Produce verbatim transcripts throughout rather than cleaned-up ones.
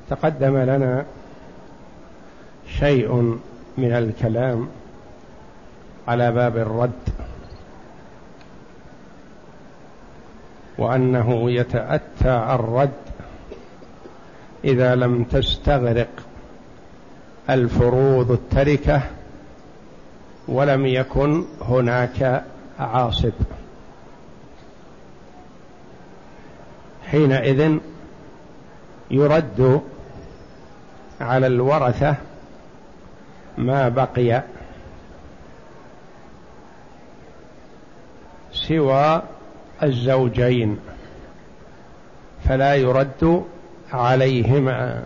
تقدم لنا شيء من الكلام على باب الرد، وأنه يتأتى الرد إذا لم تستغرق الفروض التركة ولم يكن هناك عاصب، حينئذ يرد على الورثة ما بقي سوى الزوجين، فلا يرد عليهما،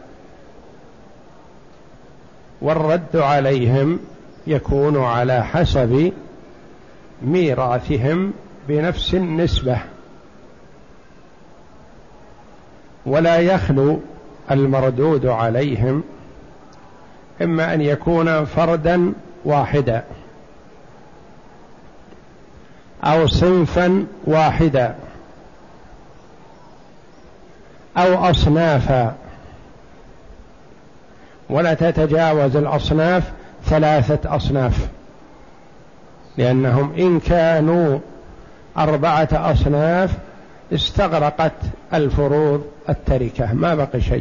والرد عليهم يكون على حسب ميراثهم بنفس النسبة، ولا يخلو المردود عليهم إما أن يكون فردا واحدا أو صنفا واحدا أو أصنافا، ولا تتجاوز الأصناف ثلاثة أصناف، لأنهم إن كانوا أربعة أصناف استغرقت الفروض التركة، ما بقي شيء.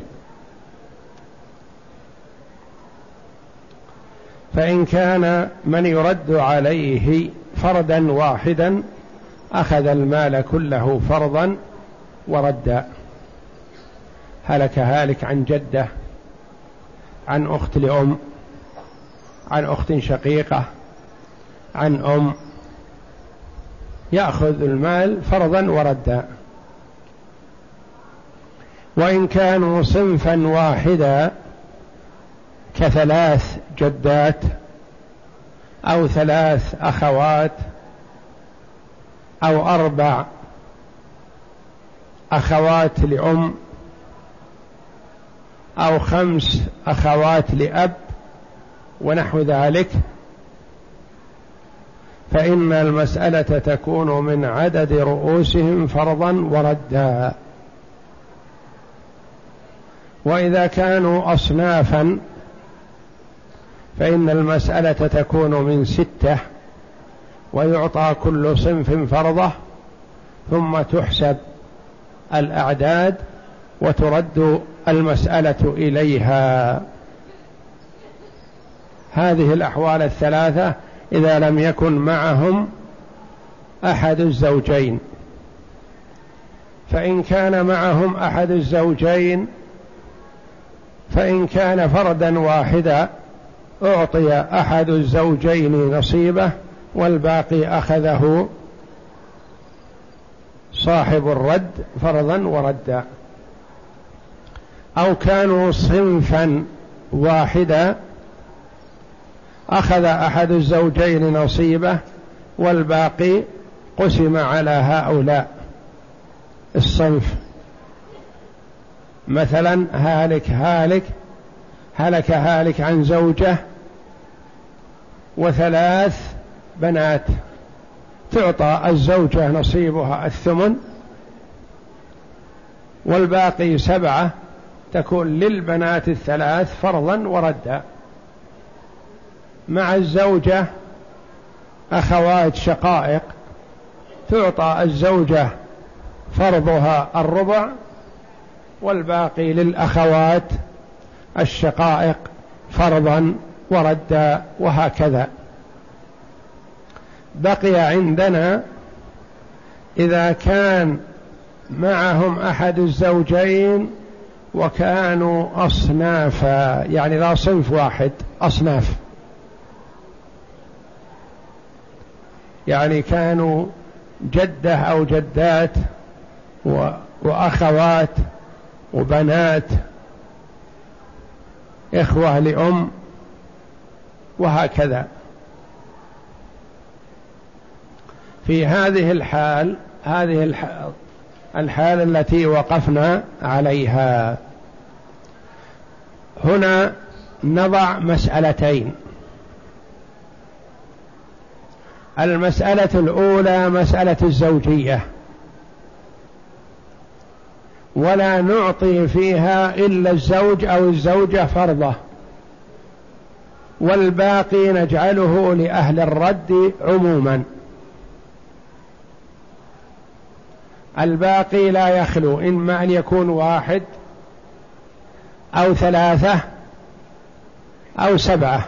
فإن كان من يرد عليه فردا واحدا أخذ المال كله فرضا ورد. هلك هالك عن جدة، عن أخت لأم، عن أخت شقيقة، عن أم، يأخذ المال فرضا وردا. وإن كانوا صنفا واحدا كثلاث جدات أو ثلاث أخوات أو أربع أخوات لأم أو خمس أخوات لأب ونحو ذلك، فإن المسألة تكون من عدد رؤوسهم فرضا وردا. وإذا كانوا أصنافا فإن المسألة تكون من ستة، ويعطى كل صنف فرضه، ثم تحسب الأعداد وترد المسألة إليها. هذه الأحوال الثلاثة إذا لم يكن معهم أحد الزوجين. فإن كان معهم أحد الزوجين، فإن كان فردا واحدا أعطي أحد الزوجين نصيبه والباقي أخذه صاحب الرد فرضا وردا. أو كانوا صنفا واحدا أخذ أحد الزوجين نصيبه والباقي قسم على هؤلاء الصنف. مثلا هالك هالك هلك هالك عن زوجة وثلاث بنات، تعطى الزوجة نصيبها الثمن، والباقي سبعة تكون للبنات الثلاث فرضا وردا. مع الزوجة أخوات شقائق، تعطى الزوجة فرضها الربع والباقي للأخوات الشقائق فرضا وردا، وهكذا. بقي عندنا إذا كان معهم أحد الزوجين وكانوا أصنافا، يعني لا صنف واحد، أصناف، يعني كانوا جدة أو جدات وأخوات وبنات، إخوة لأم، وهكذا. في هذه الحال، هذه الحال, الحال التي وقفنا عليها هنا، نضع مسألتين. المسألة الأولى مسألة الزوجية، ولا نعطي فيها إلا الزوج أو الزوجة فرضه، والباقي نجعله لأهل الرد عموما. الباقي لا يخلو، إما أن يكون واحد أو ثلاثة أو سبعة،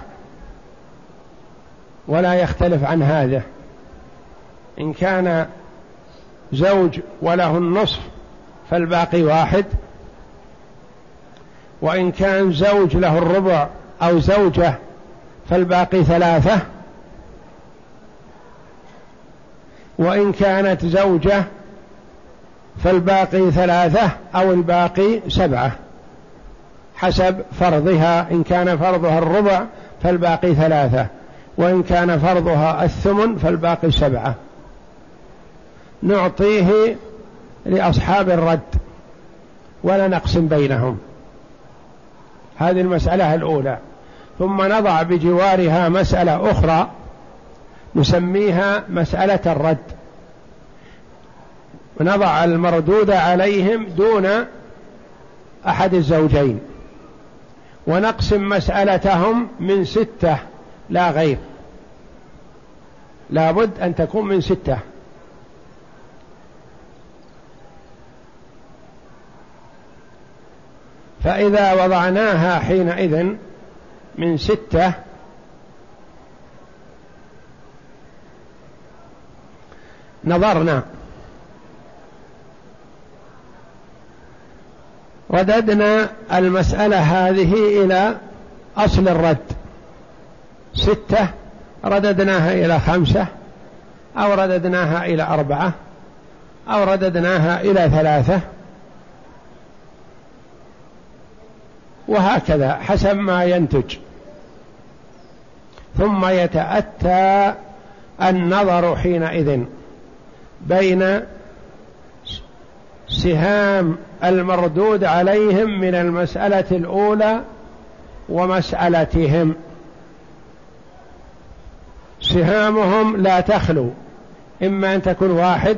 ولا يختلف عن هذا. إن كان زوج وله النصف فالباقي واحد، وإن كان زوج له الربع أو زوجة فالباقي ثلاثة، وإن كانت زوجة فالباقي ثلاثة أو الباقي سبعة حسب فرضها. إن كان فرضها الربع فالباقي ثلاثة، وإن كان فرضها الثمن فالباقي سبعة. نعطيه لأصحاب الرد ولا نقسم بينهم. هذه المسألة الأولى. ثم نضع بجوارها مسألة أخرى نسميها مسألة الرد، ونضع المردود عليهم دون أحد الزوجين، ونقسم مسألتهم من ستة لا غير، لابد أن تكون من ستة. فإذا وضعناها حينئذ من ستة نظرنا رددنا المسألة هذه إلى أصل الرد، ستة رددناها إلى خمسة، أو رددناها إلى أربعة، أو رددناها إلى ثلاثة، وهكذا حسب ما ينتج. ثم يتأتى النظر حينئذ بين سهام المردود عليهم من المسألة الأولى ومسألتهم. سهامهم لا تخلو، إما أن تكون واحد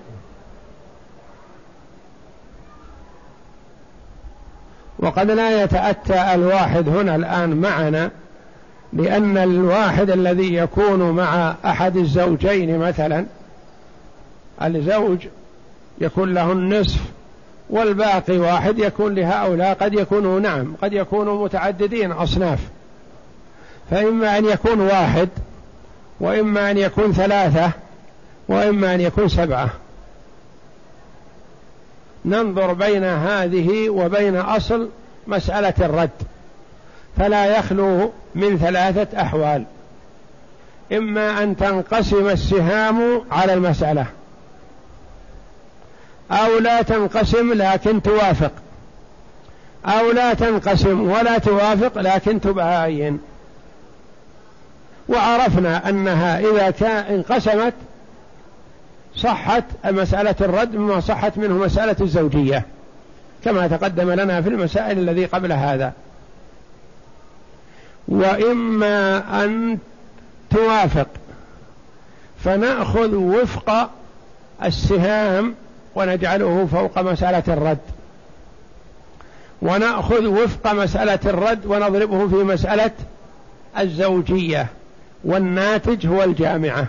وقد لا يتأتى الواحد هنا الآن معنا، لأن الواحد الذي يكون مع أحد الزوجين مثلا الزوج يكون له النصف والباقي واحد يكون لهؤلاء، قد يكونوا نعم قد يكونوا متعددين أصناف، فإما أن يكون واحد وإما أن يكون ثلاثة وإما أن يكون سبعة. ننظر بين هذه وبين أصل مسألة الرد، فلا يخلو من ثلاثة أحوال: إما أن تنقسم السهام على المسألة، أو لا تنقسم لكن توافق، أو لا تنقسم ولا توافق لكن تباين. وعرفنا أنها إذا كان انقسمت صحت مسألة الرد مما صحت منه مسألة الزوجية، كما تقدم لنا في المسائل الذي قبل هذا. وإما أن توافق فنأخذ وفق السهام ونجعله فوق مسألة الرد، ونأخذ وفق مسألة الرد ونضربه في مسألة الزوجية، والناتج هو الجامعة.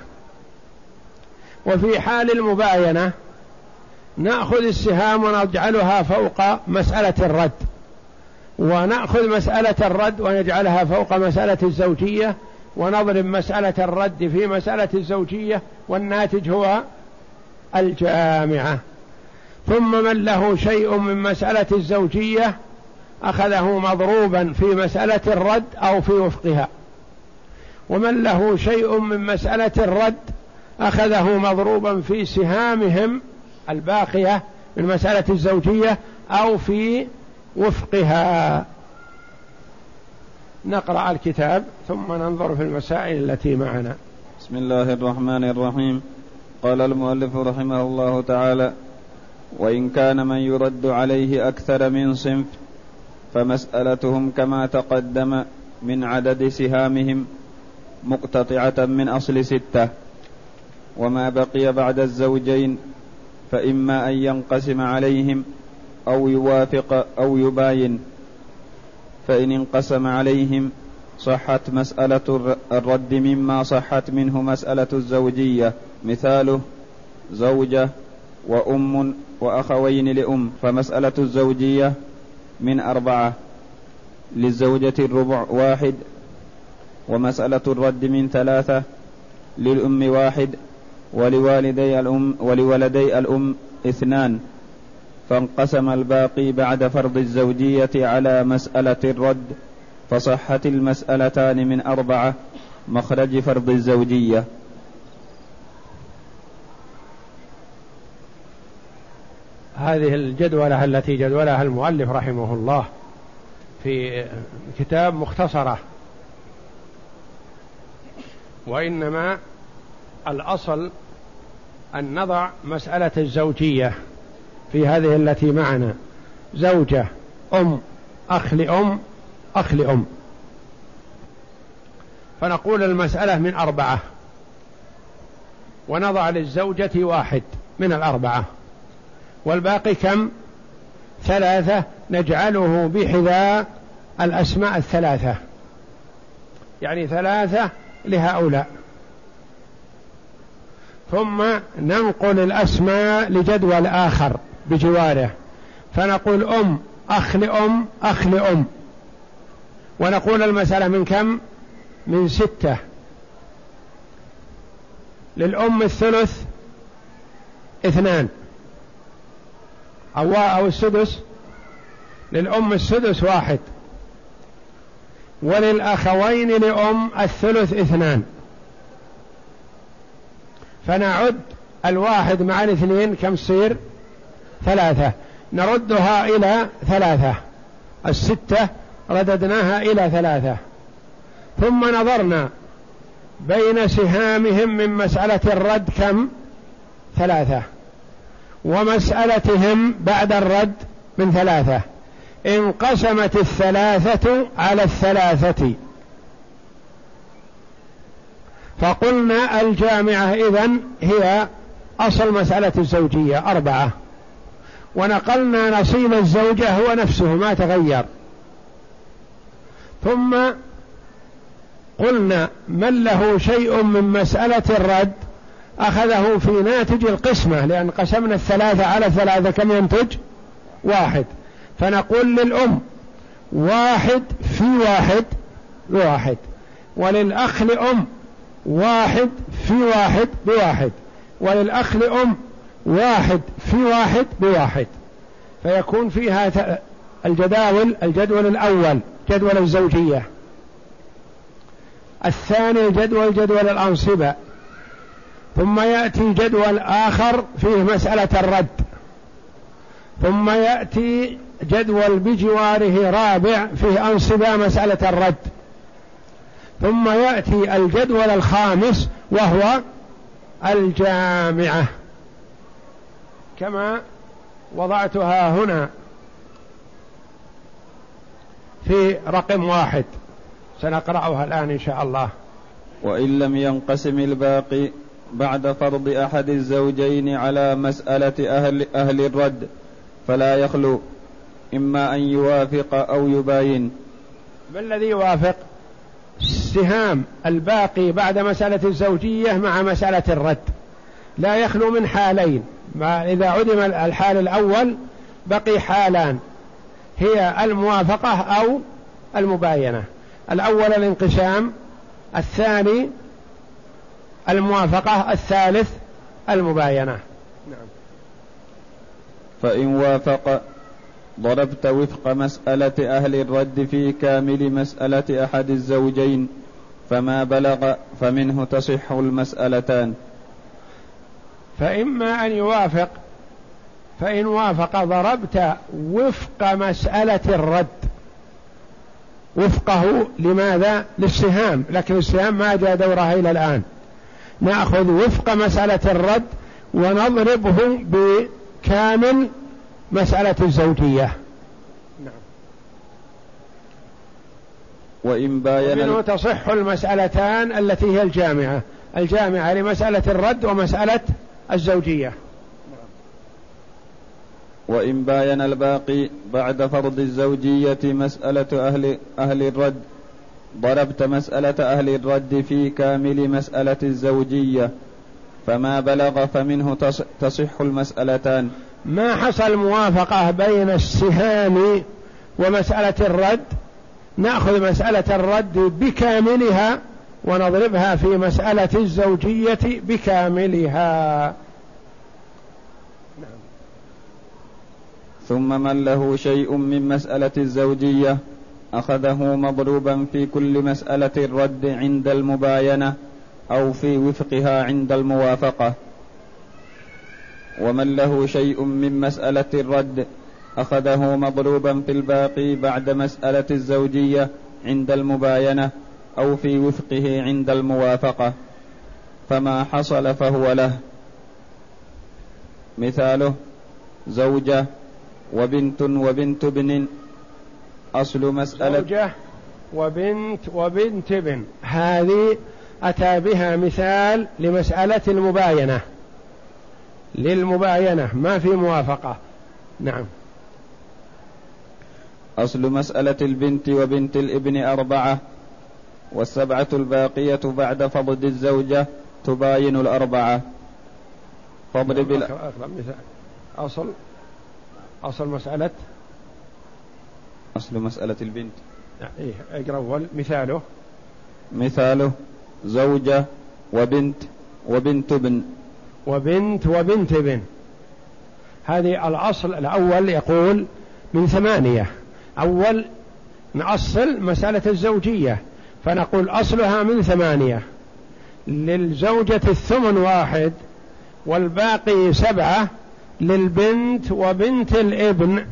وفي حال المباينة نأخذ السهام ونجعلها فوق مسألة الرد، ونأخذ مسألة الرد ونجعلها فوق مسألة الزوجية، ونضرب مسألة الرد في مسألة الزوجية، والناتج هو الجامعة. ثم من له شيء من مسألة الزوجية أخذه مضروبا في مسألة الرد أو في وفقها، ومن له شيء من مسألة الرد أخذه مضروبا في سهامهم الباقية من مسألة الزوجية أو في وفقها. نقرأ الكتاب ثم ننظر في المسائل التي معنا. بسم الله الرحمن الرحيم. قال المؤلف رحمه الله تعالى: وإن كان من يرد عليه أكثر من صنف فمسألتهم كما تقدم من عدد سهامهم مقتطعة من أصل ستة، وما بقي بعد الزوجين فإما أن ينقسم عليهم أو يوافق أو يباين، فإن انقسم عليهم صحت مسألة الرد مما صحت منه مسألة الزوجية، مثاله زوجة وأم وأخوين لأم، فمسألة الزوجية من أربعة، للزوجة الربع واحد، ومسألة الرد من ثلاثة، للأم واحد، ولوالدي الأم ولولدي الأم اثنان، فانقسم الباقي بعد فرض الزوجية على مسألة الرد، فصحت المسألتان من أربعة مخرج فرض الزوجية. هذه الجدولة التي جدولها المؤلف رحمه الله في كتاب مختصرة، وإنما الأصل أن نضع مسألة الزوجية في هذه التي معنا، زوجة، أم، أخ لأم، أخ لأم، فنقول المسألة من أربعة، ونضع للزوجة واحد من الأربعة، والباقي كم؟ ثلاثة، نجعله بحذاء الأسماء الثلاثة، يعني ثلاثة لهؤلاء، ثم ننقل الأسماء لجدول آخر بجواره، فنقول أم، أخ لأم، أخ لأم، ونقول المسألة من كم؟ من ستة. للأم الثلث اثنان أو أو السدس، للأم السدس واحد، وللأخوين لأم الثلث اثنان، فنعد الواحد مع الاثنين كم تصير؟ ثلاثة، نردها إلى ثلاثة، الستة رددناها إلى ثلاثة، ثم نظرنا بين سهامهم من مسألة الرد كم؟ ثلاثة، ومسألتهم بعد الرد من ثلاثة، انقسمت الثلاثة على الثلاثة، فقلنا الجامعة إذن هي أصل مسألة الزوجية أربعة، ونقلنا نصيب الزوجة هو نفسه ما تغير، ثم قلنا من له شيء من مسألة الرد أخذه في ناتج القسمة، لأن قسمنا الثلاثة على الثلاثة كم ينتج؟ واحد، فنقول للأم واحد في واحد بواحد، وللأخ لأم واحد في واحد بواحد، وللأخ لأم واحد في واحد بواحد، فيكون فيها الجداول، الجدول الأول جدول الزوجية، الثاني جدول جدول الأنصبة، ثم يأتي جدول آخر فيه مسألة الرد، ثم يأتي جدول بجواره رابع فيه أنصبة مسألة الرد، ثم يأتي الجدول الخامس وهو الجامعة كما وضعتها هنا في رقم واحد، سنقرأها الآن إن شاء الله. وإن لم ينقسم الباقي بعد فرض أحد الزوجين على مسألة أهل, أهل الرد فلا يخلو، إما أن يوافق أو يباين. ما الذي يوافق؟ السهام الباقي بعد مسألة الزوجية مع مسألة الرد، لا يخلو من حالين، ما إذا عدم الحال الأول بقي حالان، هي الموافقة أو المباينة، الأول الانقسام، الثاني الموافقة، الثالث المباينة. نعم. فإن وافق ضربت وفق مسألة أهل الرد في كامل مسألة أحد الزوجين، فما بلغ فمنه تصح المسألتان. فإما أن يوافق، فإن وافق ضربت وفق مسألة الرد، وفقه لماذا؟ للسهام، لكن السهام ما جاء دورها إلى الآن، نأخذ وفق مسألة الرد ونضربه بكامل مسألة الزوجية. نعم. وإن باين ومنه تصح المسألتان التي هي الجامعة، الجامعة لمسألة الرد ومسألة الزوجية. وإن باين الباقي بعد فرض الزوجية مسألة أهل, أهل الرد ضربت مسألة أهل الرد في كامل مسألة الزوجية، فما بلغ فمنه تصح المسألتان. ما حصل موافقة بين السهام ومسألة الرد نأخذ مسألة الرد بكاملها ونضربها في مسألة الزوجية بكاملها. ثم من له شيء من مسألة الزوجية أخذه مضروبا في كل مسألة الرد عند المباينة أو في وفقها عند الموافقة. ومن له شيء من مسألة الرد أخذه مضروبا في الباقي بعد مسألة الزوجية عند المباينة أو في وفقه عند الموافقة، فما حصل فهو له. مثاله زوجة وبنت وبنت ابن. أصل مسألة زوجة وبنت وبنت ابن، هذه أتى بها مثال لمسألة المباينة، للمباينة ما في موافقة. نعم. أصل مسألة البنت وبنت الابن أربعة، والسبعة الباقية بعد فضل الزوجة تباين الأربعة. فاضرب مثال. أصل أصل مسألة أصل مسألة البنت. إيه اقرأ أول. مثاله مثاله زوجة وبنت وبنت ابن. وبنت وبنت ابن، هذه الأصل الأول يقول من ثمانية. أول نأصل مسألة الزوجية فنقول أصلها من ثمانية، للزوجة الثمن واحد والباقي سبعة، للبنت وبنت الابن.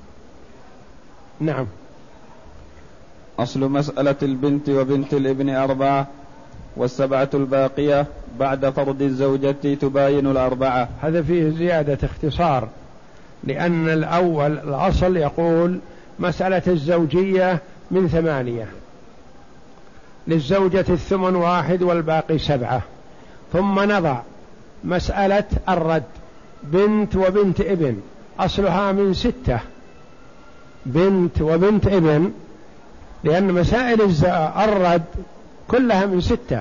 نعم. أصل مسألة البنت وبنت الابن أربعة، والسبعة الباقية بعد فرض الزوجة تباين الأربعة. هذا فيه زيادة اختصار، لأن الأول الأصل يقول مسألة الزوجية من ثمانية، للزوجة الثمن واحد والباقي سبعة. ثم نضع مسألة الرد بنت وبنت ابن، أصلها من ستة، بنت وبنت ابن، لأن مسائل الرد كلها من ستة،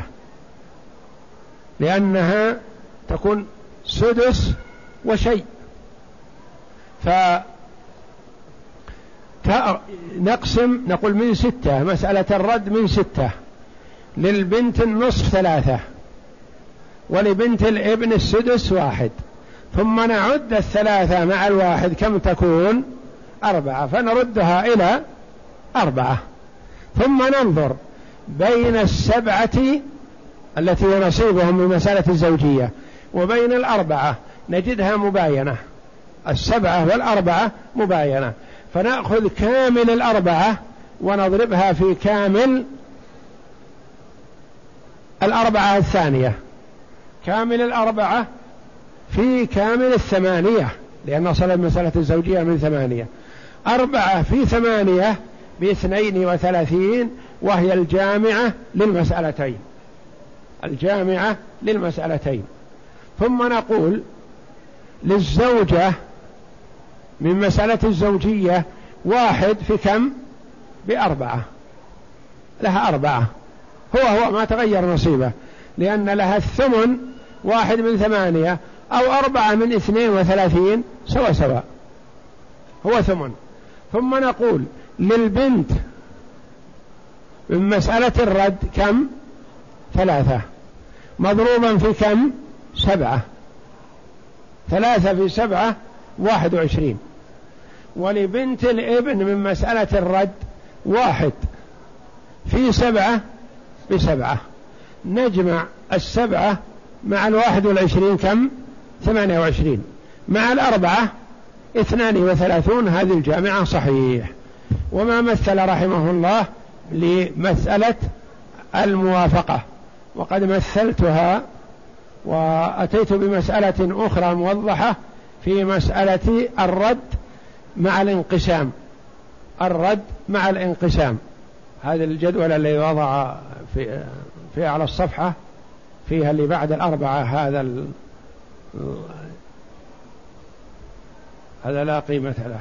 لأنها تكون سدس وشيء. فنقسم نقول من ستة، مسألة الرد من ستة، للبنت النصف ثلاثة، ولبنت الابن السدس واحد. ثم نعد الثلاثة مع الواحد كم تكون؟ أربعة، فنردها إلى أربعة. ثم ننظر بين السبعة التي هي نصيبهم من مسألة الزوجية وبين الأربعة، نجدها مباينة، السبعة والأربعة مباينة، فنأخذ كامل الأربعة ونضربها في كامل الأربعة الثانية، كامل الأربعة في كامل الثمانية، لأن أصل مسألة الزوجية من ثمانية. أربعة في ثمانية باثنين وثلاثين، وهي الجامعة للمسألتين، الجامعة للمسألتين. ثم نقول للزوجة من مسألة الزوجية واحد في كم؟ بأربعة، لها أربعة، هو هو ما تغير نصيبه، لأن لها الثمن واحد من ثمانية أو أربعة من اثنين وثلاثين سوا سوا، هو ثمن. ثم نقول للبنت من مسألة الرد كم؟ ثلاثة، مضروبا في كم؟ سبعة، ثلاثة في سبعة واحد وعشرين. ولبنت الابن من مسألة الرد واحد في سبعة بسبعة، نجمع السبعة مع الواحد والعشرين كم؟ ثمانية وعشرين، مع الأربعة اثنان وثلاثون، هذه الجامعة صحيح. وما مثل رحمه الله لمسألة الموافقة، وقد مثلتها وأتيت بمسألة أخرى موضحة في مسألة الرد مع الانقسام، الرد مع الانقسام. هذا الجدول الذي وضع في, في على الصفحة فيها اللي بعد الأربعة، هذا هذا لا قيمة له.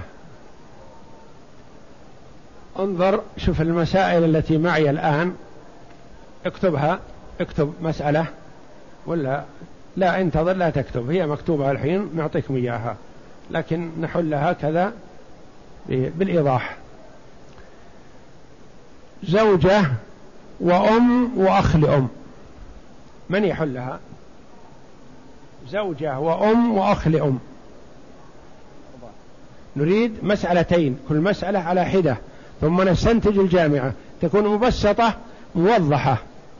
انظر شوف المسائل التي معي الآن، اكتبها، اكتب مسألة ولا لا انتظر لا تكتب، هي مكتوبة الحين نعطيكم إياها لكن نحلها كذا بالإيضاح. زوجة وأم وأخ لأم، من يحلها؟ زوجة وأم وأخ لأم. نريد مسألتين، كل مسألة على حدة، ثم نستنتج الجامعة، تكون مبسطة موضحة،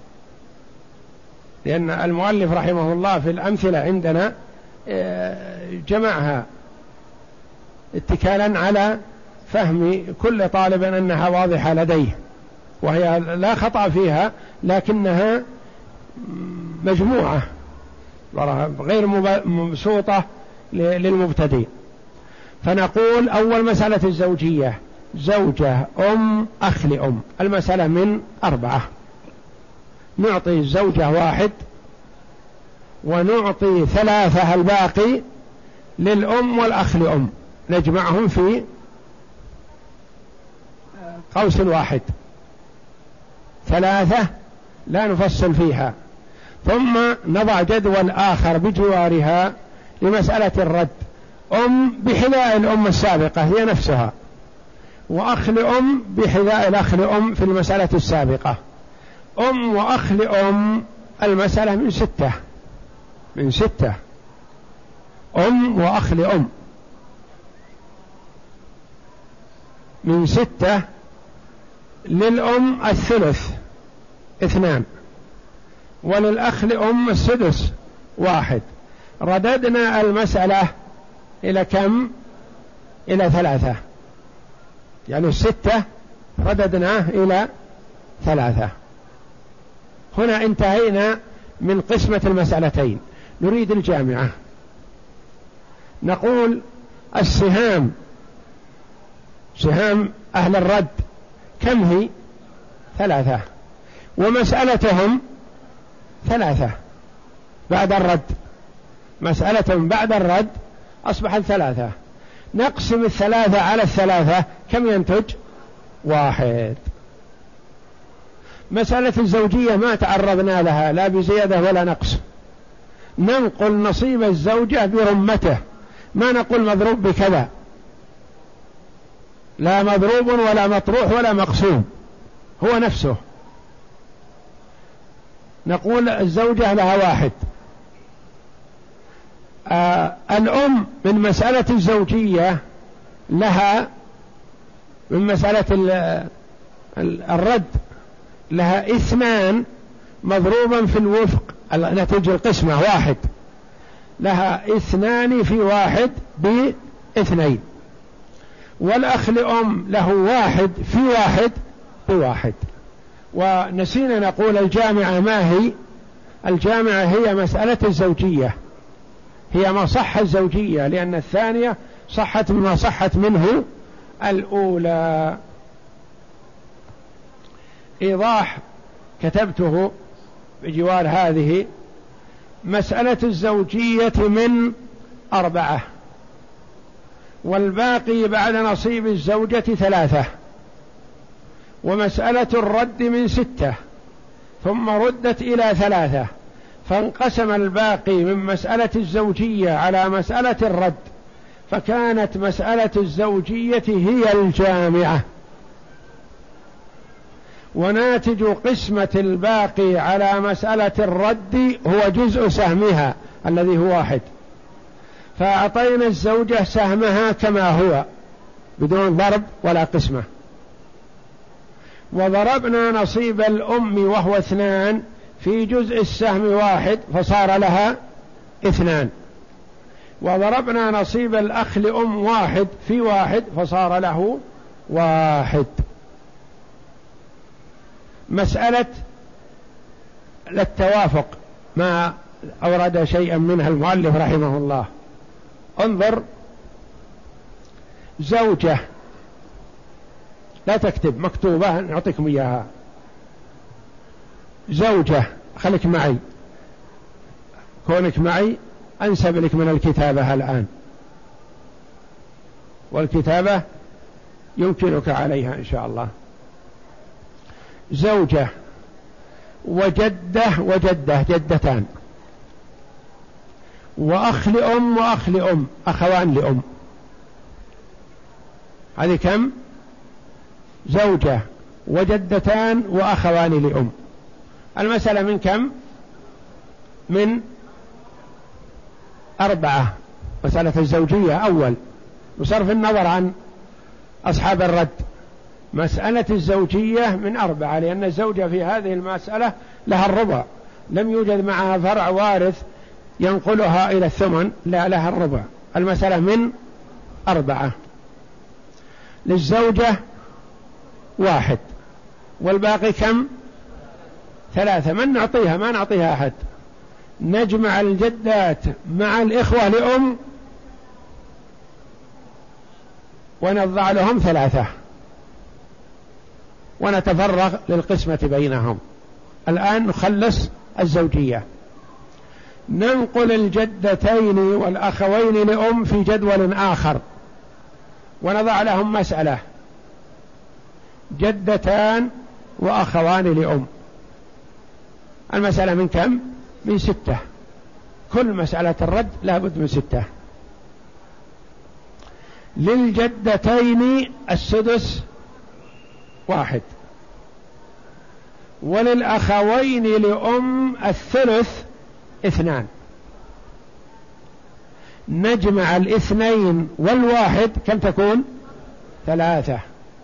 لأن المؤلف رحمه الله في الأمثلة عندنا جمعها اتكالا على فهم كل طالب أنها واضحة لديه، وهي لا خطأ فيها لكنها مجموعة غير مبسوطة للمبتدئ. فنقول أول مسألة الزوجية، زوجة أم أخ لأم، المسألة من أربعة، نعطي الزوجة واحد ونعطي ثلاثة الباقي للأم والأخ لأم، نجمعهم في قوس واحد، ثلاثة لا نفصل فيها، ثم نضع جدول آخر بجوارها لمسألة الرد، أم بحذاء الأم السابقة هي نفسها، وأخ لأم بحذاء الأخ لأم في المسألة السابقة، أم وأخ لأم المسألة من ستة، من ستة أم وأخ لأم من ستة، للأم الثلث اثنان، وللأخ لأم السدس واحد. رددنا المسألة إلى كم؟ إلى ثلاثة، يعني الستة رددناه إلى ثلاثة. هنا انتهينا من قسمة المسألتين، نريد الجامعة. نقول السهام، سهام أهل الرد كم هي؟ ثلاثة، ومسألتهم ثلاثة بعد الرد، مسألة بعد الرد أصبحت ثلاثة، نقسم الثلاثة على الثلاثة كم ينتج؟ واحد. مسألة الزوجية ما تعرضنا لها لا بزيادة ولا نقص، ننقل نصيب الزوجة برمته، ما نقول مضروب بكذا، لا مضروب ولا مطروح ولا مقسوم، هو نفسه. نقول الزوجة لها واحد. آه الأم من مسألة الزوجية لها من مسألة الرد لها اثنان مضروبا في الوفق نتيجة القسمة واحد، لها اثنان في واحد باثنين، والأخ لأم له واحد في واحد بواحد. ونسينا نقول الجامعة ما هي؟ الجامعة هي مسألة الزوجية، هي ما صح الزوجية، لأن الثانية صحت مما صحت منه الأولى. إيضاح كتبته بجوار هذه، مسألة الزوجية من أربعة، والباقي بعد نصيب الزوجة ثلاثة، ومسألة الرد من ستة ثم ردت إلى ثلاثة، فانقسم الباقي من مسألة الزوجية على مسألة الرد، فكانت مسألة الزوجية هي الجامعة، وناتج قسمة الباقي على مسألة الرد هو جزء سهمها الذي هو واحد، فأعطينا الزوجة سهمها كما هو بدون ضرب ولا قسمة، وضربنا نصيب الأم وهو اثنان في جزء السهم واحد فصار لها اثنان، وضربنا نصيب الأخ لأم واحد في واحد فصار له واحد. مسألة للتوافق ما أورد شيئا منها المؤلف رحمه الله. انظر، زوجة، لا تكتب، مكتوبة نعطيكم إياها، زوجة، خليك معي، كونك معي أنسب لك من الكتابة الآن. والكتابة يمكنك عليها إن شاء الله. زوجة وجدة وجدة جدتان، وأخ لأم وأخ لأم أخوان لأم، هذه كم؟ زوجة وجدتان وأخوان لأم. المسألة من كم؟ من أربعة. مسألة الزوجية أول بصرف النظر عن أصحاب الرد. مسألة الزوجية من أربعة، لأن الزوجة في هذه المسألة لها الربع، لم يوجد معها فرع وارث ينقلها إلى الثمن، لا لها الربع. المسألة من أربعة. للزوجة واحد والباقي كم؟ ثلاثة. من نعطيها؟ ما نعطيها أحد. نجمع الجدات مع الإخوة لأم ونضع لهم ثلاثة ونتفرغ للقسمة بينهم. الآن نخلص الزوجية. ننقل الجدتين والأخوين لأم في جدول آخر ونضع لهم مسألة جدتان وأخوان لأم. المسألة من كم؟ من ستة. كل مسألة الرد لابد من ستة. للجدتين السدس واحد، وللأخوين لأم الثلث اثنان. نجمع الاثنين والواحد كم تكون؟ ثلاثة.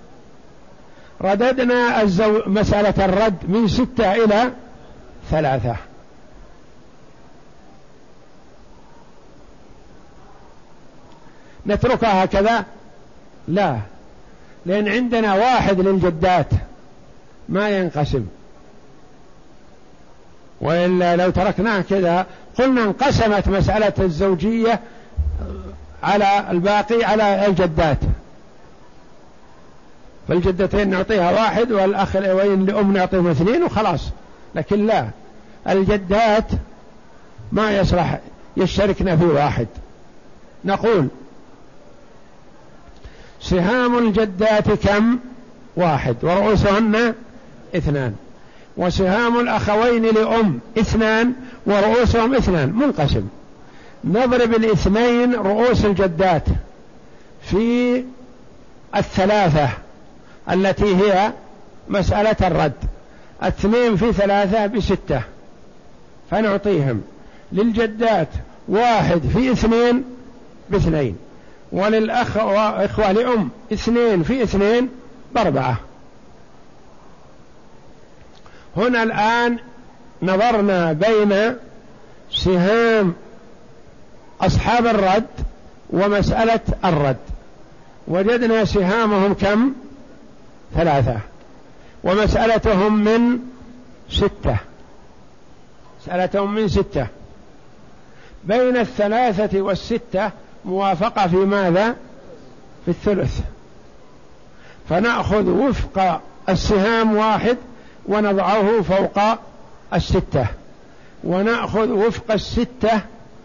رددنا الزو... مسألة الرد من ستة إلى ثلاثة. نتركها هكذا؟ لا، لأن عندنا واحد للجدات ما ينقسم، وإلا لو تركناه كذا قلنا انقسمت مسألة الزوجية على الباقي على الجدات، فالجدتين نعطيها واحد والأخوين لأم نعطيهم اثنين وخلاص. لكن لا، الجدات ما يصلح يشتركنا في واحد. نقول سهام الجدات كم؟ واحد ورؤوسهن اثنان، وسهام الأخوين لأم اثنان ورؤوسهم اثنان منقسم. نضرب الاثنين رؤوس الجدات في الثلاثة التي هي مسألة الرد. اثنين في ثلاثة بستة، فنعطيهم للجدات واحد في اثنين باثنين، وللأخ وإخوة لأم اثنين في اثنين بأربعة. هنا الآن نظرنا بين سهام أصحاب الرد ومسألة الرد، وجدنا سهامهم كم؟ ثلاثة، ومسألتهم من ستة. مسألتهم من ستة. بين الثلاثة والستة موافقة في ماذا؟ في الثلث. فنأخذ وفق السهام واحد ونضعه فوق الستة، ونأخذ وفق الستة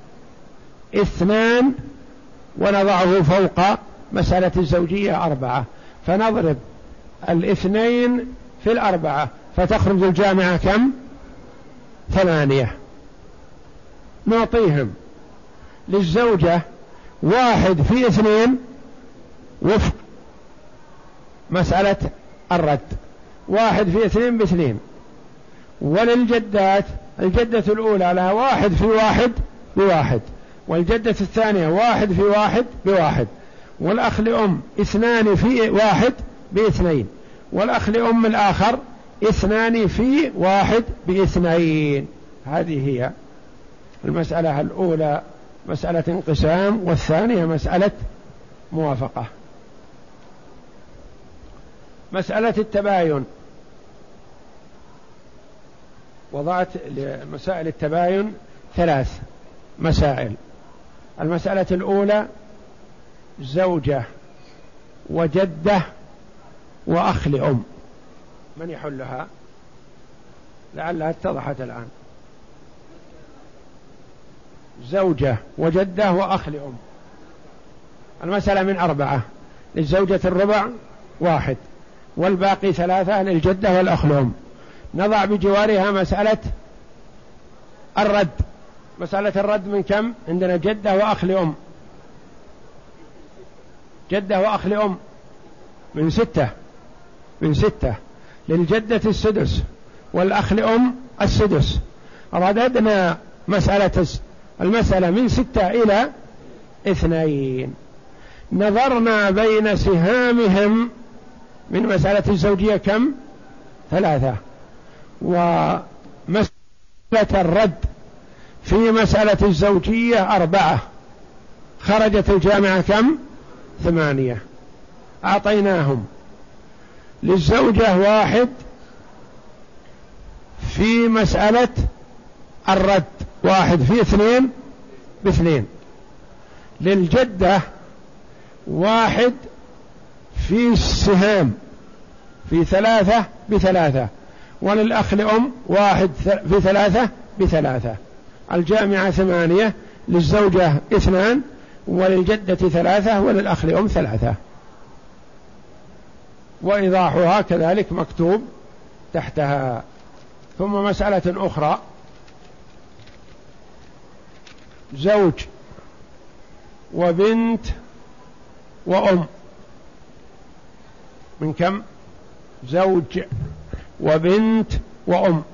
اثنان ونضعه فوق مسألة الزوجية أربعة، فنضرب الاثنين في الأربعة فتخرج الجامعة كم؟ ثمانية. نعطيهم للزوجة واحد في اثنين وفق مسألة الرد، واحد في اثنين باثنين. وللجدات الجدة الأولى لها واحد في واحد بواحد، والجدة الثانية واحد في واحد بواحد، والأخ لأم اثنان في واحد باثنين، والأخ لأم الآخر اثنان في واحد باثنين. هذه هي المسألة الأولى، مسألة انقسام، والثانية مسألة موافقة. مسألة التباين، وضعت لمسائل التباين ثلاث مسائل. المسألة الأولى زوجة وجدة وأخ لأم. من يحلها؟ لعلها اتضحت الآن. زوجة وجدة وأخ لأم. المسألة من أربعة، للزوجة الربع واحد، والباقي ثلاثة للجدة والأخ الأم. نضع بجوارها مسألة الرد. مسألة الرد من كم؟ عندنا جدة وأخ لأم. جدة وأخ لأم من ستة، من ستة. للجدة السدس والأخ لأم السدس. رددنا مسألة المسألة من ستة إلى اثنين. نظرنا بين سهامهم من مسألة الزوجية كم؟ ثلاثة. ومسألة الرد في مسألة الزوجية أربعة، خرجت الجامعة كم؟ ثمانية. أعطيناهم للزوجة واحد في مسألة الرد، واحد في اثنين باثنين. للجدة واحد في السهام في ثلاثة بثلاثة، وللأخ لأم واحد في ثلاثة بثلاثة. الجامعة ثمانية، للزوجة اثنان، وللجدة ثلاثة، وللأخ لأم ثلاثة. وإيضاحها كذلك مكتوب تحتها. ثم مسألة أخرى، زوج وبنت وأم من كم؟ زوج وبنت وأم.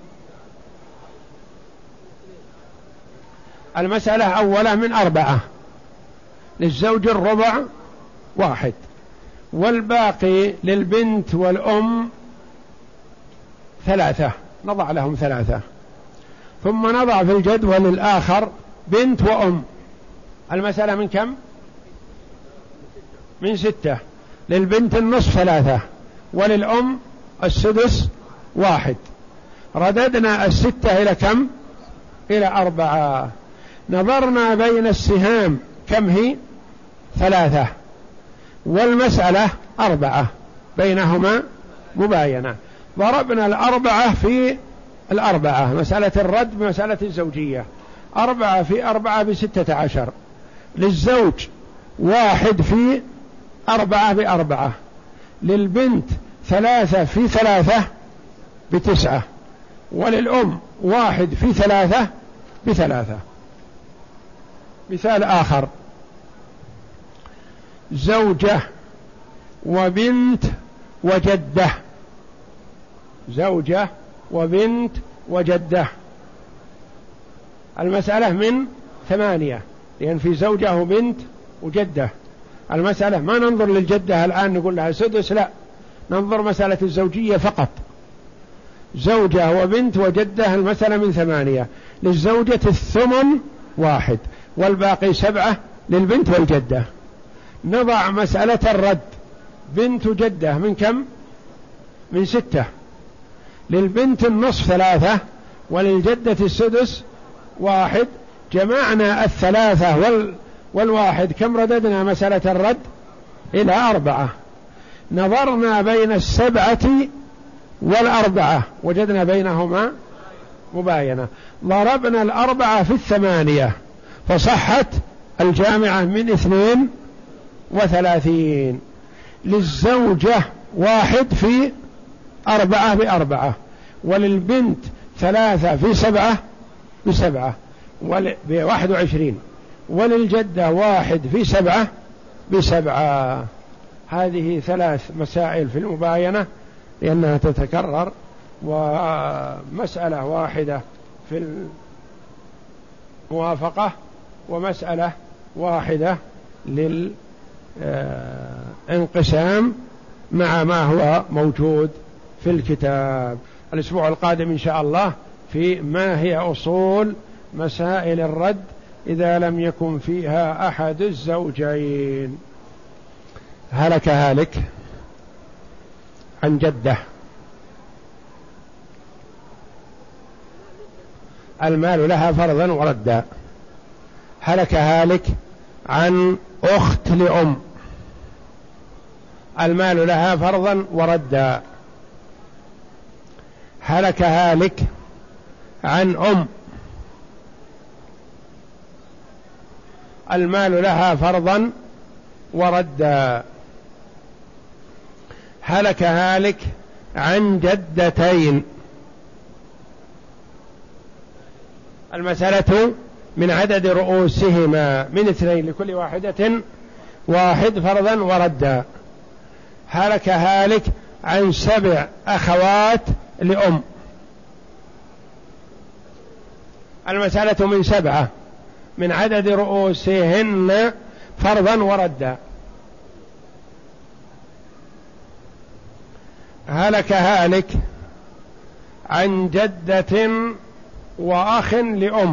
المسألة أولا من أربعة، للزوج الربع واحد، والباقي للبنت والأم ثلاثة، نضع لهم ثلاثة. ثم نضع في الجدول الآخر بنت وأم. المسألة من كم؟ من ستة، للبنت النصف ثلاثة، وللأم السدس واحد. رددنا الستة إلى كم؟ إلى أربعة. نظرنا بين السهام كم هي؟ ثلاثة، والمسألة أربعة، بينهما مباينة. ضربنا الأربعة في الأربعة، مسألة الرد بمسألة الزوجية. أربعة في أربعة بستة عشر، للزوج واحد في أربعة بأربعة، للبنت ثلاثة في ثلاثة بتسعة، وللأم واحد في ثلاثة بثلاثة. مثال آخر، زوجة وبنت وجدة. زوجة وبنت وجدة. المسألة من ثمانية، لأن في زوجة وبنت وجدة. المسألة ما ننظر للجدة الآن نقول لها سدس، لا، ننظر مسألة الزوجية فقط. زوجة وبنت وجدة، المسألة من ثمانية، للزوجة الثمن واحد، والباقي سبعة للبنت والجدة. نضع مسألة الرد، بنت جدة من كم؟ من ستة، للبنت النصف ثلاثة، وللجدة السدس واحد. جمعنا الثلاثة وال والواحد، كم رددنا مسألة الرد؟ إلى أربعة. نظرنا بين السبعة والأربعة، وجدنا بينهما مباينة. ضربنا الأربعة في الثمانية، فصحت الجامعة من اثنين وثلاثين. للزوجة واحد في أربعة بأربعة، وللبنت ثلاثة في سبعة بسبعة بواحد وعشرين، وللجدة واحد في سبعة بسبعة. هذه ثلاث مسائل في المباينة لأنها تتكرر، ومسألة واحدة في الموافقة، ومسألة واحدة للانقسام مع ما هو موجود في الكتاب. الأسبوع القادم إن شاء الله في ما هي أصول مسائل الرد إذا لم يكن فيها أحد الزوجين. هلك هالك عن جدة، المال لها فرضا وردا. هلك هالك عن أخت لأم، المال لها فرضا وردا. هلك هالك عن أم، المال لها فرضا وردا. هلك هالك عن جدتين. المسألة من عدد رؤوسهما من اثنين لكل واحدة واحد فرضا وردا. هلك هالك عن سبع أخوات لأم. المسألة من سبعة من عدد رؤوسهن فرضا وردا. هلك هالك عن جدة وأخ لأم.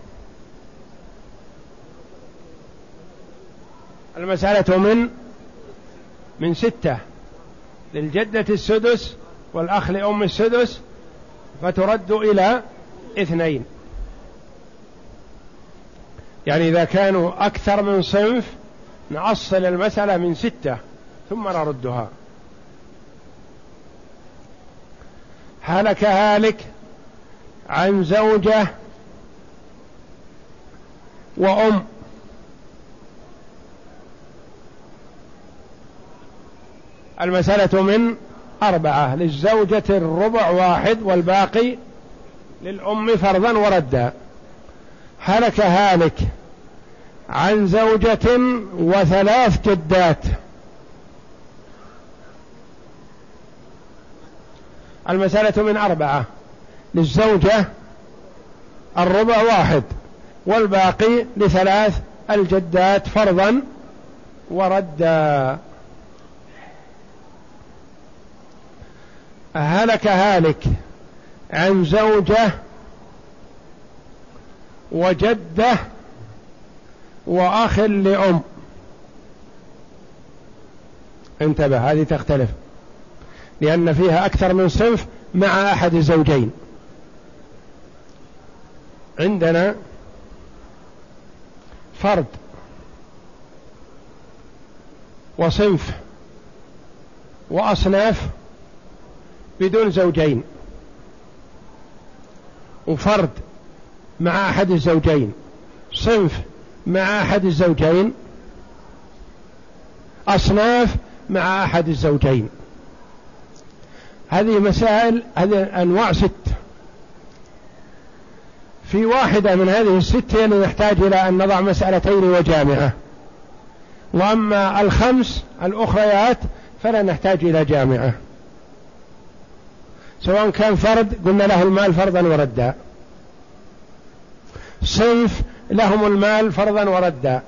المسألة من من ستة، للجدة السدس والأخ لأم السدس، فترد إلى اثنين. يعني إذا كانوا أكثر من صنف نأصل المسألة من ستة ثم نردها. هلك هالك عن زوجة وأم. المسألة من أربعة، للزوجة الربع واحد والباقي للأم فرضا وردا. هلك هالك عن زوجة وثلاث جدات. المسألة من أربعة، للزوجة الربع واحد والباقي لثلاث الجدات فرضا وردا. هلك هالك عن زوجة وجدة وأخ لأم. انتبه، هذه تختلف لأن فيها أكثر من صنف مع أحد الزوجين. عندنا فرد وصنف وأصناف بدون زوجين، وفرد مع أحد الزوجين، صنف مع أحد الزوجين، أصناف مع أحد الزوجين. هذه مسائل، هذه أنواع ست. في واحدة من هذه الست اللي نحتاج إلى أن نضع مسألتين وجامعة، وأما الخمس الأخريات فلا نحتاج إلى جامعة. سواء كان فرد قلنا له المال فرضا وردا، صنف لهم المال فرضا وردا،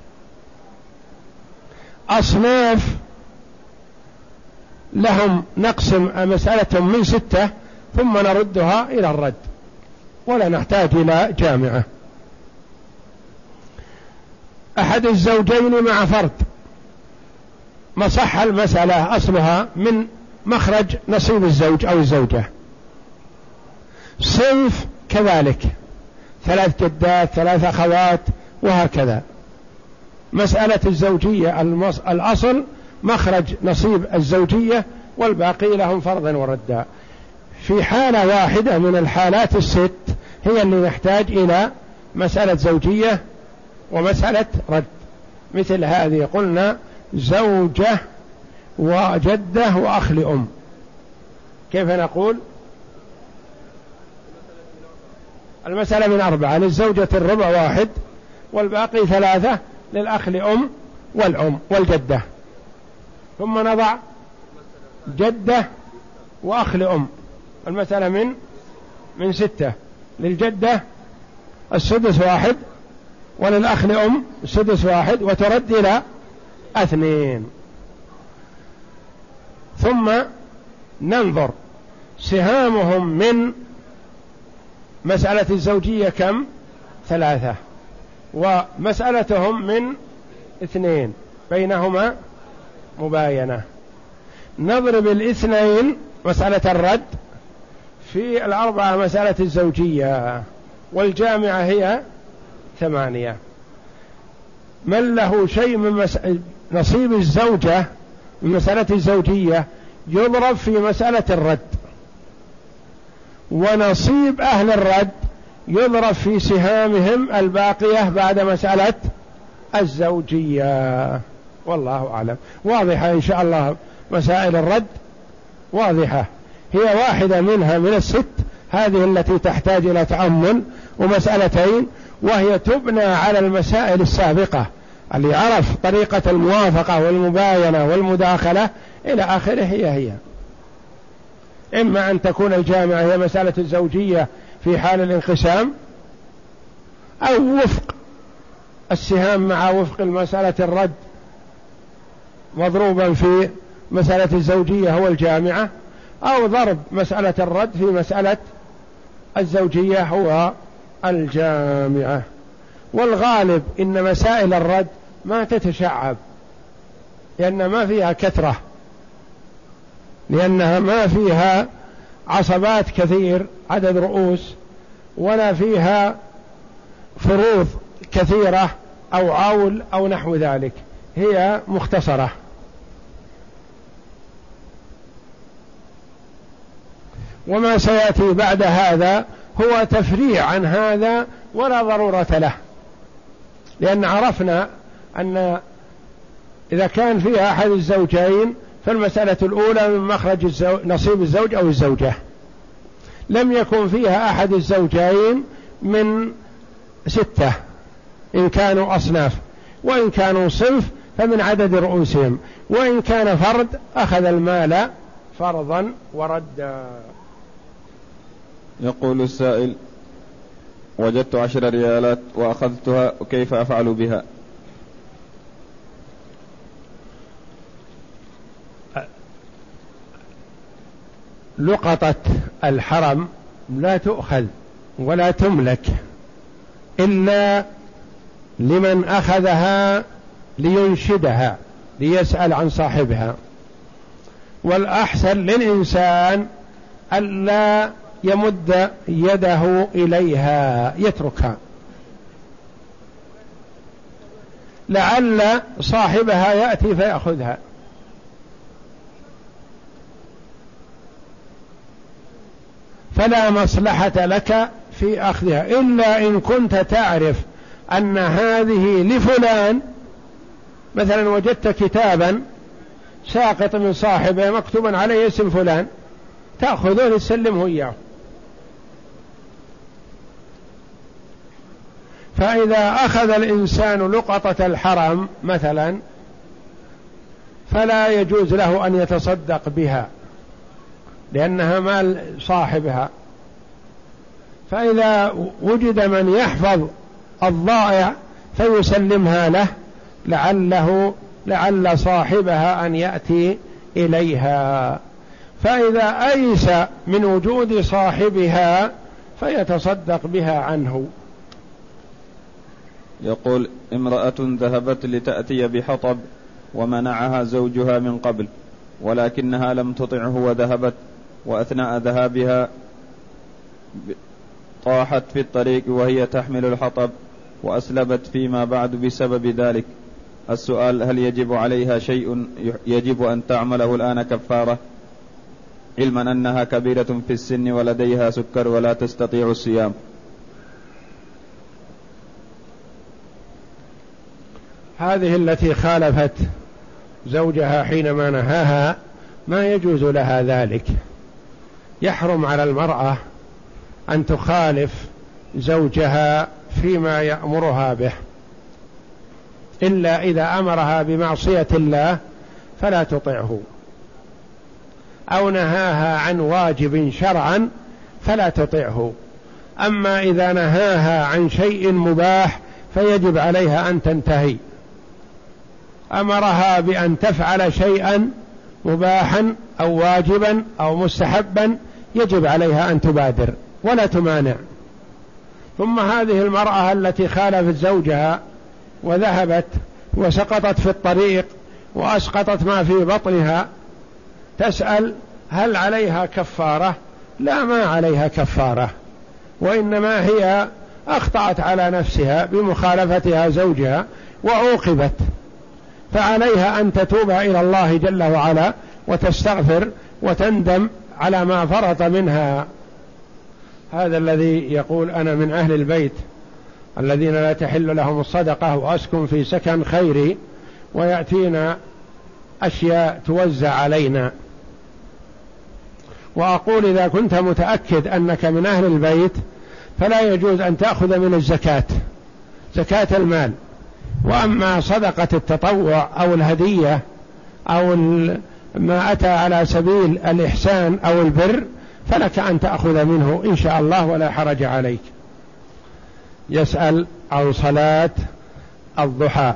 أصناف لهم نقسم مسألة من ستة ثم نردها إلى الرد ولا نحتاج إلى جامعة. أحد الزوجين مع فرد، مصح المسألة أصلها من مخرج نصيب الزوج أو الزوجة. صنف كذلك، ثلاث جدات ثلاث أخوات وهكذا. مسألة الزوجية الأصل مخرج نصيب الزوجية والباقي لهم فرضا وردا. في حالة واحدة من الحالات الست هي اللي نحتاج إلى مسألة زوجية ومسألة رد. مثل هذه قلنا زوجة وجدة وأخ لأم. كيف نقول؟ المسألة من أربعة، للزوجة الربع واحد والباقي ثلاثة للأخ لأم والأم والجدة. ثم نضع جدة وأخ لأم. المسألة من من ستة، للجدة السدس واحد وللأخ لأم السدس واحد وترد إلى اثنين. ثم ننظر سهامهم من مسألة الزوجية كم؟ ثلاثة، ومسألتهم من اثنين بينهما مباينة. نضرب الاثنين مسألة الرد في الأربعة مسألة الزوجية، والجامعة هي ثمانية. من له شيء من مس... نصيب الزوجة من مسألة الزوجية يضرب في مسألة الرد، ونصيب أهل الرد يضرب في سهامهم الباقية بعد مسألة الزوجية. والله أعلم. واضحة إن شاء الله. مسائل الرد واضحة، هي واحدة منها من الست هذه التي تحتاج إلى تأمل، ومسألتين وهي تبنى على المسائل السابقة اللي عرف طريقة الموافقة والمباينة والمداخلة إلى آخره هي هي. إما أن تكون الجامعة هي مسألة الزوجية في حال الانقسام، أو وفق السهام مع وفق المسألة الرد مضروبا في مسألة الزوجية هو الجامعة، أو ضرب مسألة الرد في مسألة الزوجية هو الجامعة. والغالب إن مسائل الرد ما تتشعب لأن ما فيها كثرة، لأنها ما فيها عصبات كثير عدد رؤوس، ولا فيها فروض كثيرة أو عول أو نحو ذلك، هي مختصرة. وما سيأتي بعد هذا هو تفريع عن هذا ولا ضرورة له، لأن عرفنا أن إذا كان فيها أحد الزوجين فالمسألة الأولى من مخرج الزو... نصيب الزوج أو الزوجة. لم يكن فيها أحد الزوجين من ستة إن كانوا أصناف، وإن كانوا صنف فمن عدد رؤوسهم، وإن كان فرد أخذ المال فرضا وردا. يقول السائل: وجدت عشر ريالات وأخذتها، وكيف أفعل بها؟ لقطة الحرم لا تؤخذ ولا تملك إلا لمن أخذها لينشدها ليسأل عن صاحبها، والأحسن للإنسان ألا يمد يده إليها، يتركها لعل صاحبها يأتي فيأخذها. فلا مصلحة لك في أخذها إلا إن كنت تعرف أن هذه لفلان. مثلا وجدت كتابا ساقط من صاحبه مكتوبا عليه اسم فلان، تأخذه لتسلمه إياه. فإذا أخذ الإنسان لقطة الحرم مثلا فلا يجوز له أن يتصدق بها لأنها مال صاحبها. فإذا وجد من يحفظ الضائع فيسلمها له لعله لعل صاحبها أن يأتي إليها. فإذا أيس من وجود صاحبها فيتصدق بها عنه. يقول: امرأة ذهبت لتأتي بحطب ومنعها زوجها من قبل، ولكنها لم تطعه وذهبت، وأثناء ذهابها طاحت في الطريق وهي تحمل الحطب وأسلبت فيما بعد بسبب ذلك. السؤال: هل يجب عليها شيء يجب أن تعمله الآن كفارة، علما أنها كبيرة في السن ولديها سكر ولا تستطيع الصيام؟ هذه التي خالفت زوجها حينما نهاها ما يجوز لها ذلك. يحرم على المرأة أن تخالف زوجها فيما يأمرها به، إلا إذا أمرها بمعصية الله فلا تطعه، أو نهاها عن واجب شرعا فلا تطعه. أما إذا نهاها عن شيء مباح فيجب عليها أن تنتهي. أمرها بأن تفعل شيئا مباحا أو واجبا أو مستحبا يجب عليها أن تبادر ولا تمانع. ثم هذه المرأة التي خالفت زوجها وذهبت وسقطت في الطريق وأسقطت ما في بطنها تسأل: هل عليها كفارة؟ لا، ما عليها كفارة، وإنما هي أخطأت على نفسها بمخالفتها زوجها وعوقبت، فعليها أن تتوب إلى الله جل وعلا وتستغفر وتندم على ما فرط منها. هذا الذي يقول: أنا من أهل البيت الذين لا تحل لهم الصدقة وأسكن في سكن خيري، ويأتينا أشياء توزع علينا. وأقول إذا كنت متأكد أنك من أهل البيت فلا يجوز أن تأخذ من الزكاة، زكاة المال. وأما صدقة التطوع أو الهدية أو ما أتى على سبيل الإحسان أو البر فلك أن تأخذ منه إن شاء الله ولا حرج عليك. يسأل عن صلاة الضحى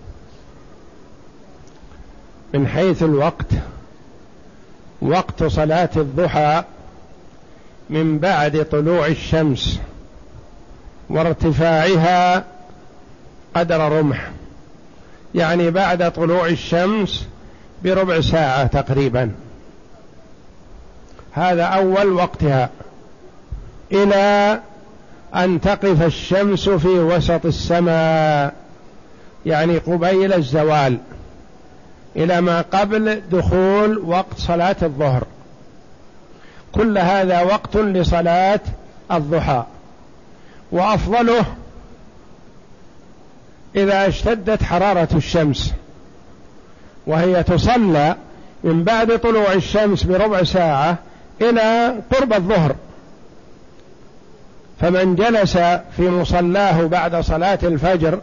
من حيث الوقت. وقت صلاة الضحى من بعد طلوع الشمس وارتفاعها قدر رمح، يعني بعد طلوع الشمس بربع ساعة تقريبا، هذا أول وقتها، إلى أن تقف الشمس في وسط السماء، يعني قبيل الزوال، إلى ما قبل دخول وقت صلاة الظهر. كل هذا وقت لصلاة الضحى، وأفضله إذا اشتدت حرارة الشمس، وهي تصلى من بعد طلوع الشمس بربع ساعة إلى قرب الظهر. فمن جلس في مصلاه بعد صلاة الفجر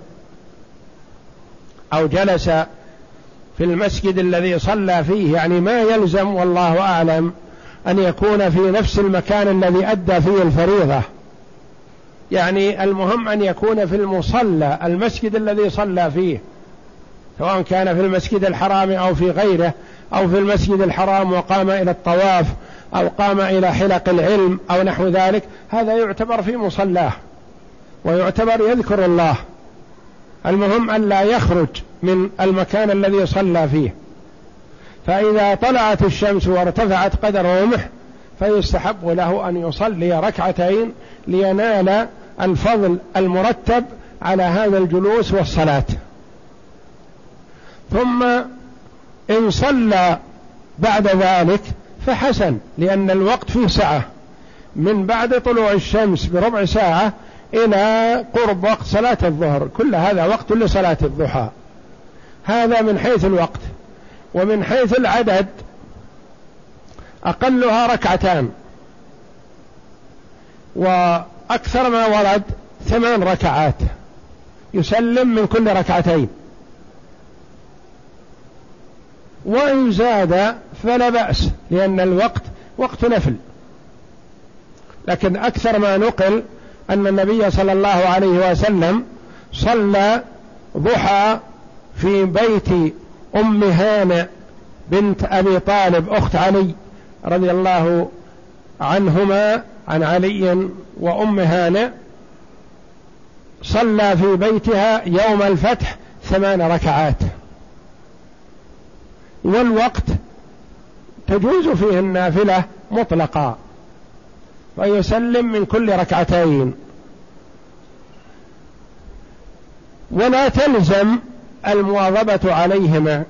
أو جلس في المسجد الذي صلى فيه، يعني ما يلزم والله أعلم أن يكون في نفس المكان الذي أدى فيه الفريضة، يعني المهم أن يكون في المصلى المسجد الذي صلى فيه، سواء كان في المسجد الحرام أو في غيره، أو في المسجد الحرام وقام إلى الطواف أو قام إلى حلق العلم أو نحو ذلك، هذا يعتبر في مصلاه ويعتبر يذكر الله. المهم أن لا يخرج من المكان الذي صلى فيه. فإذا طلعت الشمس وارتفعت قدر رمح فيستحب له أن يصلي ركعتين لينال الفضل المرتب على هذا الجلوس والصلاة. ثم إن صلى بعد ذلك فحسن، لأن الوقت فيه سعة، من بعد طلوع الشمس بربع ساعة إلى قرب وقت صلاة الظهر، كل هذا وقت لصلاة الضحى. هذا من حيث الوقت. ومن حيث العدد أقلها ركعتان، وأكثر ما ورد ثمان ركعات، يسلم من كل ركعتين، وإن زاد فلا بأس لأن الوقت وقت نفل. لكن أكثر ما نقل أن النبي صلى الله عليه وسلم صلى ضحى في بيت أم هانئ بنت أبي طالب أخت علي رضي الله عنهما، عن علي وأم هانئ، صلى في بيتها يوم الفتح ثمان ركعات، والوقت تجوز فيه النافلة مطلقا، ويسلم من كل ركعتين، ولا تلزم المواظبة عليهما،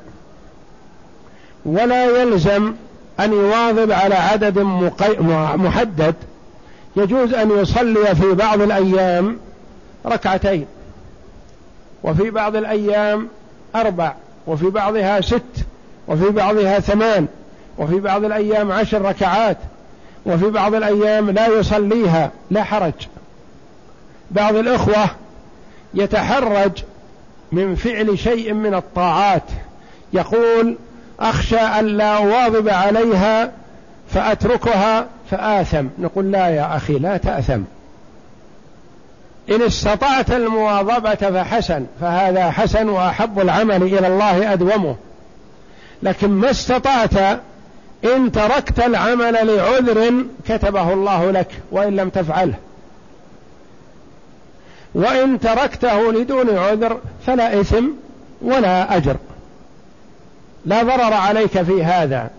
ولا يلزم أن يواظب على عدد محدد. يجوز أن يصلي في بعض الأيام ركعتين، وفي بعض الأيام أربع، وفي بعضها ست، وفي بعضها ثمان، وفي بعض الأيام عشر ركعات، وفي بعض الأيام لا يصليها، لا حرج. بعض الإخوة يتحرج من فعل شيء من الطاعات، يقول أخشى أن لا أواظب عليها فأتركها فآثم. نقول لا يا أخي، لا تأثم. إن استطعت المواظبة فحسن، فهذا حسن وأحب العمل إلى الله أدومه. لكن ما استطعت، إن تركت العمل لعذر كتبه الله لك وإن لم تفعله، وإن تركته لدون عذر فلا إثم ولا أجر، لا ضرر عليك في هذا.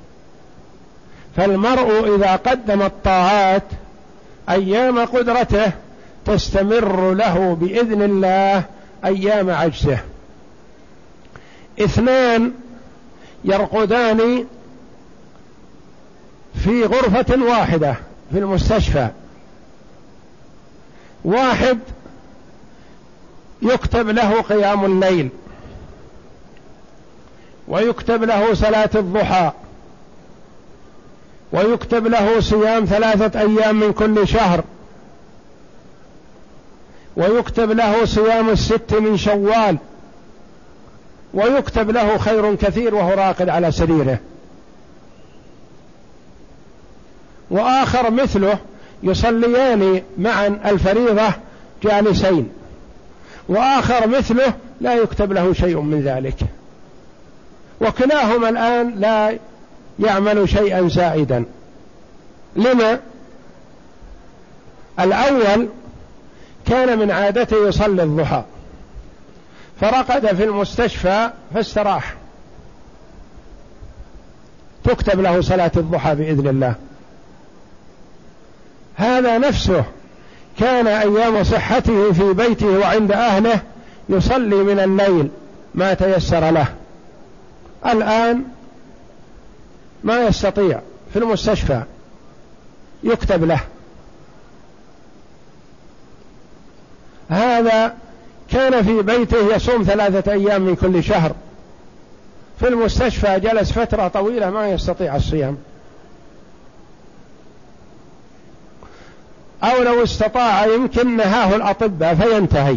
فالمرء إذا قدم الطاعات أيام قدرته تستمر له بإذن الله أيام عجزه. اثنان يرقدان في غرفة واحدة في المستشفى، واحد يكتب له قيام الليل ويكتب له صلاة الضحى، ويكتب له صيام ثلاثة أيام من كل شهر، ويكتب له صيام الست من شوال، ويكتب له خير كثير وهو راقد على سريره. وآخر مثله يصليان معا الفريضة جالسين، وآخر مثله لا يكتب له شيء من ذلك، وكلاهما الآن لا يعمل شيئا زائدا. لما؟ الأول كان من عادته يصلي الضحى، فرقد في المستشفى فاستراح، تكتب له صلاة الضحى بإذن الله. هذا نفسه كان أيام صحته في بيته وعند أهله يصلي من الليل ما تيسر له، الآن ما يستطيع، في المستشفى يكتب له. هذا كان في بيته يصوم ثلاثة أيام من كل شهر، في المستشفى جلس فترة طويلة ما يستطيع الصيام، أو لو استطاع يمكن نهاه الأطباء فينتهي،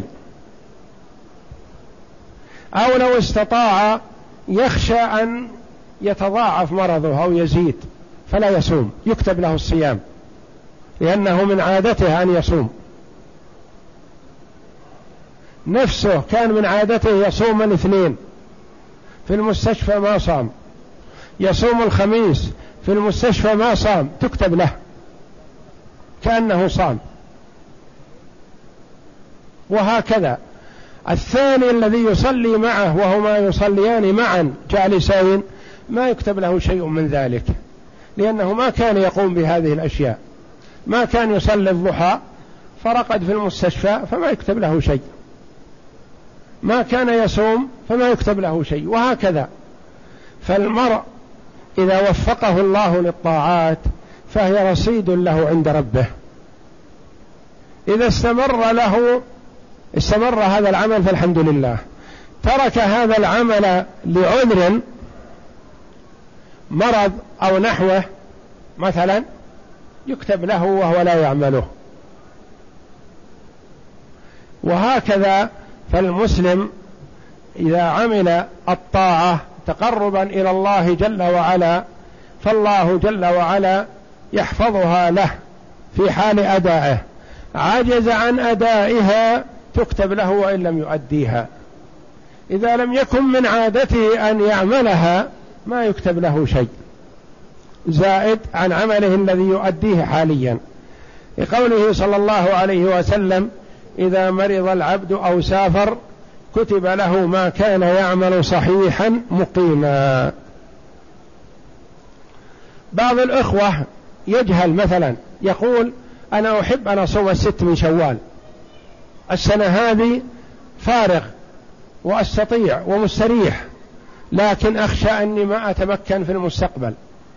أو لو استطاع يخشى أن يتضاعف مرضه أو يزيد فلا يصوم، يكتب له الصيام لأنه من عادته أن يصوم. نفسه كان من عادته يصوم الاثنين، في المستشفى ما صام، يصوم الخميس، في المستشفى ما صام، تكتب له كأنه صام. وهكذا الثاني الذي يصلي معه وهما يصليان معا جالسين ما يكتب له شيء من ذلك، لأنه ما كان يقوم بهذه الأشياء، ما كان يصلي الضحى فرقد في المستشفى فما يكتب له شيء، ما كان يصوم فما يكتب له شيء، وهكذا. فالمرء إذا وفقه الله للطاعات فهي رصيد له عند ربه، إذا استمر له استمر هذا العمل فالحمد لله، ترك هذا العمل لعذر مرض أو نحوه مثلا يكتب له وهو لا يعمله. وهكذا فالمسلم إذا عمل الطاعة تقربا إلى الله جل وعلا فالله جل وعلا يحفظها له في حال أدائه، عجز عن أدائها تكتب له وإن لم يؤديها. إذا لم يكن من عادته أن يعملها ما يكتب له شيء زائد عن عمله الذي يؤديه حاليا، لقوله صلى الله عليه وسلم: إذا مرض العبد أو سافر كتب له ما كان يعمل صحيحا مقيما. بعض الإخوة يجهل مثلا يقول: أنا أحب أن أصوم الست من شوال، السنة هذه فارغ وأستطيع ومستريح، لكن أخشى أني ما أتمكن في المستقبل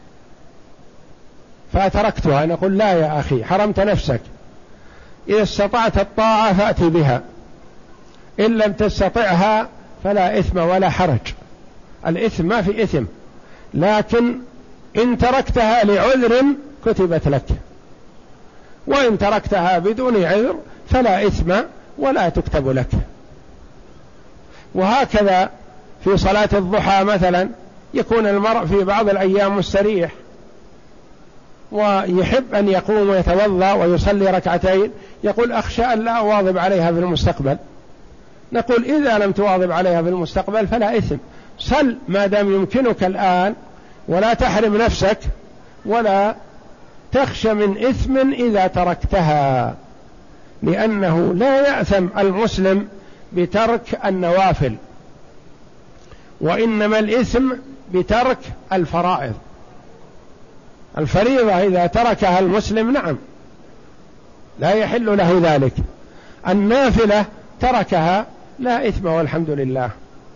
فتركتها. نقول: لا يا أخي، حرمت نفسك، إذا استطعت الطاعة فأتي بها، إن لم تستطعها فلا إثم ولا حرج. الإثم ما في إثم، لكن إن تركتها لعذر كتبت لك، وإن تركتها بدون عذر فلا إثم ولا تكتب لك. وهكذا في صلاة الضحى مثلا يكون المرء في بعض الأيام مستريح ويحب أن يقوم ويتوضأ ويصلي ركعتين، يقول: أخشى أن لا أواظب عليها في المستقبل. نقول: إذا لم تواظب عليها في المستقبل فلا إثم، صل ما دام يمكنك الآن، ولا تحرم نفسك ولا تخشى من إثم إذا تركتها، لأنه لا يأثم المسلم بترك النوافل، وإنما الإثم بترك الفرائض. الفريضة إذا تركها المسلم نعم لا يحل له ذلك، النافلة تركها لا إثم والحمد لله.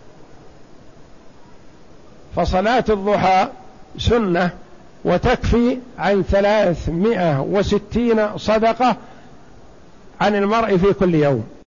فصلاة الضحى سنة وتكفي عن ثلاثمائة وستين صدقة عن المرء في كل يوم.